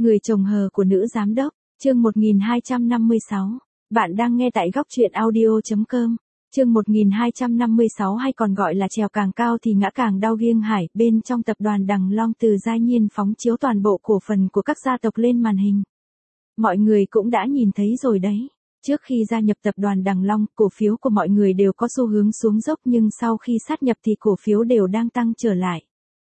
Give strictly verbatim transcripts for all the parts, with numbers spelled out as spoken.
Người chồng hờ của nữ giám đốc, chương một nghìn hai trăm năm mươi sáu. Bạn đang nghe tại góc truyện audio chấm com. Chương một nghìn hai trăm năm mươi sáu hay còn gọi là trèo càng cao thì ngã càng đau Riêng Hải, bên trong tập đoàn Đằng Long Từ Gia Nhiên phóng chiếu toàn bộ cổ phần của các gia tộc lên màn hình. Mọi người cũng đã nhìn thấy rồi đấy. Trước khi gia nhập tập đoàn Đằng Long, cổ phiếu của mọi người đều có xu hướng xuống dốc, nhưng sau khi sát nhập thì cổ phiếu đều đang tăng trở lại.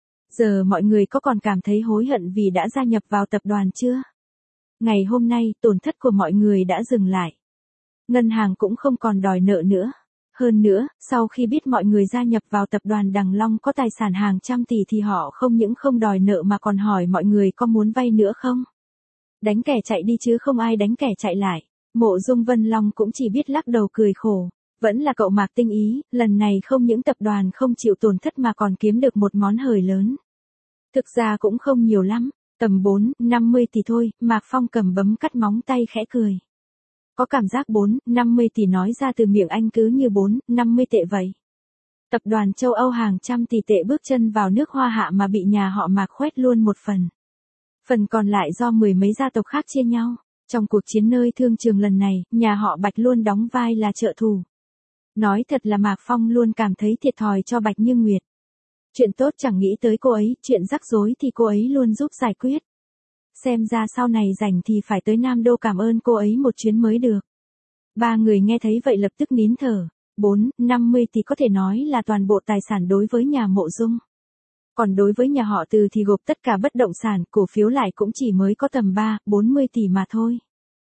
Giờ mọi người có còn cảm thấy hối hận vì đã gia nhập vào tập đoàn chưa? Ngày hôm nay, tổn thất của mọi người đã dừng lại. Ngân hàng cũng không còn đòi nợ nữa. Hơn nữa, sau khi biết mọi người gia nhập vào tập đoàn Đằng Long có tài sản hàng trăm tỷ thì họ không những không đòi nợ mà còn hỏi mọi người có muốn vay nữa không? Đánh kẻ chạy đi chứ không ai đánh kẻ chạy lại. Mộ Dung Vân Long cũng chỉ biết lắc đầu cười khổ. Vẫn là cậu Mạc tinh ý, lần này không những tập đoàn không chịu tổn thất mà còn kiếm được một món hời lớn. Thực ra cũng không nhiều lắm, tầm bốn, năm mươi tỷ thôi. Mạc Phong cầm bấm cắt móng tay khẽ cười. Có cảm giác bốn, năm mươi tỷ nói ra từ miệng anh cứ như bốn, năm mươi tệ vậy. Tập đoàn châu Âu hàng trăm tỷ tệ bước chân vào nước Hoa Hạ mà bị nhà họ Mạc khoét luôn một phần. Phần còn lại do mười mấy gia tộc khác chia nhau. Trong cuộc chiến nơi thương trường lần này, nhà họ Bạch luôn đóng vai là trợ thủ. Nói thật là Mạc Phong luôn cảm thấy thiệt thòi cho Bạch Như Nguyệt. Chuyện tốt chẳng nghĩ tới cô ấy, chuyện rắc rối thì cô ấy luôn giúp giải quyết. Xem ra sau này rảnh thì phải tới Nam Đô cảm ơn cô ấy một chuyến mới được. Ba người nghe thấy vậy lập tức nín thở. Bốn, năm mươi tỷ có thể nói là toàn bộ tài sản đối với nhà Mộ Dung. Còn đối với nhà họ Từ thì gộp tất cả bất động sản, cổ phiếu lại cũng chỉ mới có tầm ba, bốn mươi tỷ mà thôi.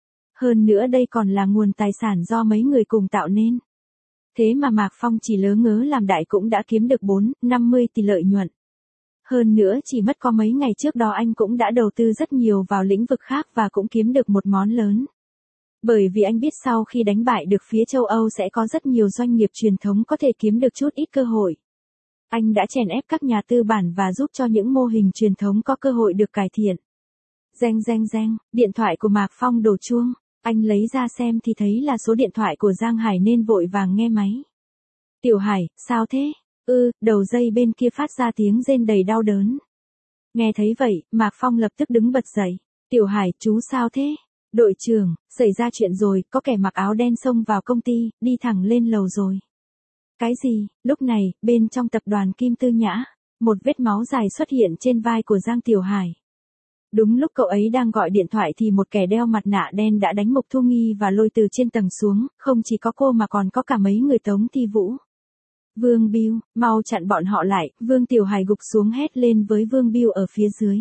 Hơn nữa đây còn là nguồn tài sản do mấy người cùng tạo nên. Thế mà Mạc Phong chỉ lớ ngớ làm đại cũng đã kiếm được bốn, năm mươi tỷ lợi nhuận. Hơn nữa chỉ mất có mấy ngày trước đó anh cũng đã đầu tư rất nhiều vào lĩnh vực khác và cũng kiếm được một món lớn. Bởi vì anh biết sau khi đánh bại được phía châu Âu sẽ có rất nhiều doanh nghiệp truyền thống có thể kiếm được chút ít cơ hội. Anh đã chèn ép các nhà tư bản và giúp cho những mô hình truyền thống có cơ hội được cải thiện. Reng reng reng, điện thoại của Mạc Phong đổ chuông. Anh lấy ra xem thì thấy là số điện thoại của Giang Hải nên vội vàng nghe máy. Tiểu Hải, sao thế? Ư, đầu dây bên kia phát ra tiếng rên đầy đau đớn. Nghe thấy vậy, Mạc Phong lập tức đứng bật dậy. Tiểu Hải, chú sao thế? Đội trưởng, xảy ra chuyện rồi, có kẻ mặc áo đen xông vào công ty, đi thẳng lên lầu rồi. Cái gì? Lúc này, bên trong tập đoàn Kim Tư Nhã, một vết máu dài xuất hiện trên vai của Giang Tiểu Hải. Đúng lúc cậu ấy đang gọi điện thoại thì một kẻ đeo mặt nạ đen đã đánh Mục Thu Nghi và lôi từ trên tầng xuống, không chỉ có cô mà còn có cả mấy người Tống Thi Vũ. Vương Biêu, mau chặn bọn họ lại, Vương Tiểu Hải gục xuống hét lên với Vương Biêu ở phía dưới.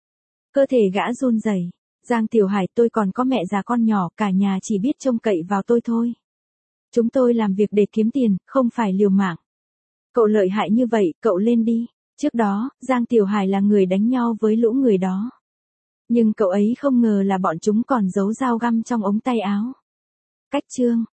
Cơ thể gã run rẩy. Giang Tiểu Hải, tôi còn có mẹ già con nhỏ, cả nhà chỉ biết trông cậy vào tôi thôi. Chúng tôi làm việc để kiếm tiền, không phải liều mạng. Cậu lợi hại như vậy, cậu lên đi. Trước đó, Giang Tiểu Hải là người đánh nhau với lũ người đó. Nhưng cậu ấy không ngờ là bọn chúng còn giấu dao găm trong ống tay áo. Cách chương,